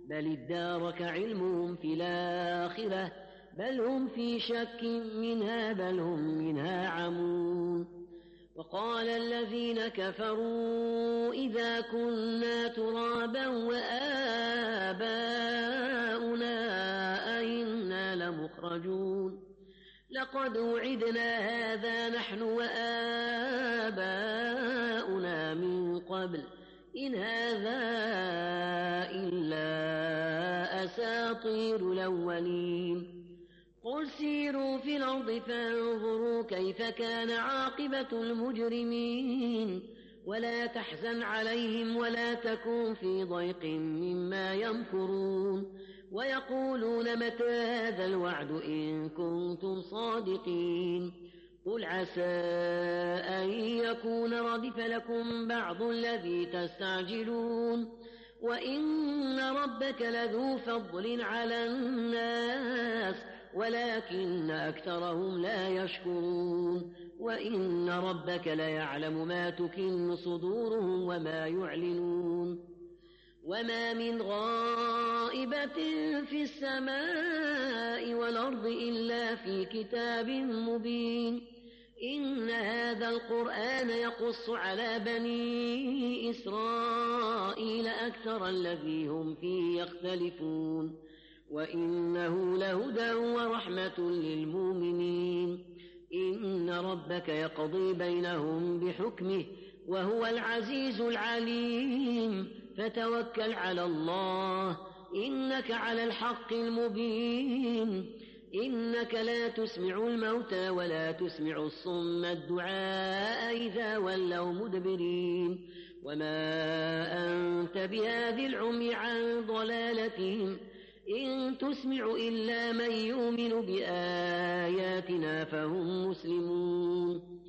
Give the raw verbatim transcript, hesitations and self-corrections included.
بل ادارك علمهم في الآخرة بل هم في شك منها بل هم منها عمون. وقال الذين كفروا إذا كنا ترابا وآباؤنا أئنا لمخرجون لقد وعدنا هذا نحن وآباؤنا من قبل إن هذا إلا أساطير الأولين. قل سيروا في الأرض فانظروا كيف كان عاقبة المجرمين ولا تحزن عليهم ولا تكن في ضيق مما يمكرون ويقولون متى هذا الوعد إن كنتم صادقين. قل عسى أن يكون ردف لكم بعض الذي تستعجلون وإن ربك لذو فضل على الناس ولكن أكثرهم لا يشكرون وإن ربك ليعلم ما تكن صدورهم وما يعلنون. وما من غائبة في السماء والأرض إلا في كتاب مبين. إن هذا القرآن يقص على بني إسرائيل أكثر الذي هم فيه يختلفون وإنه لهدى ورحمة للمؤمنين. إن ربك يقضي بينهم بحكمه وهو العزيز العليم فتوكل على الله إنك على الحق المبين. إنك لا تسمع الموتى ولا تسمع الصم الدعاء إذا ولوا مدبرين وما أنت بهاد العمي عن ضلالتهم إن تسمع إلا من يؤمن بآياتنا فهم مسلمون.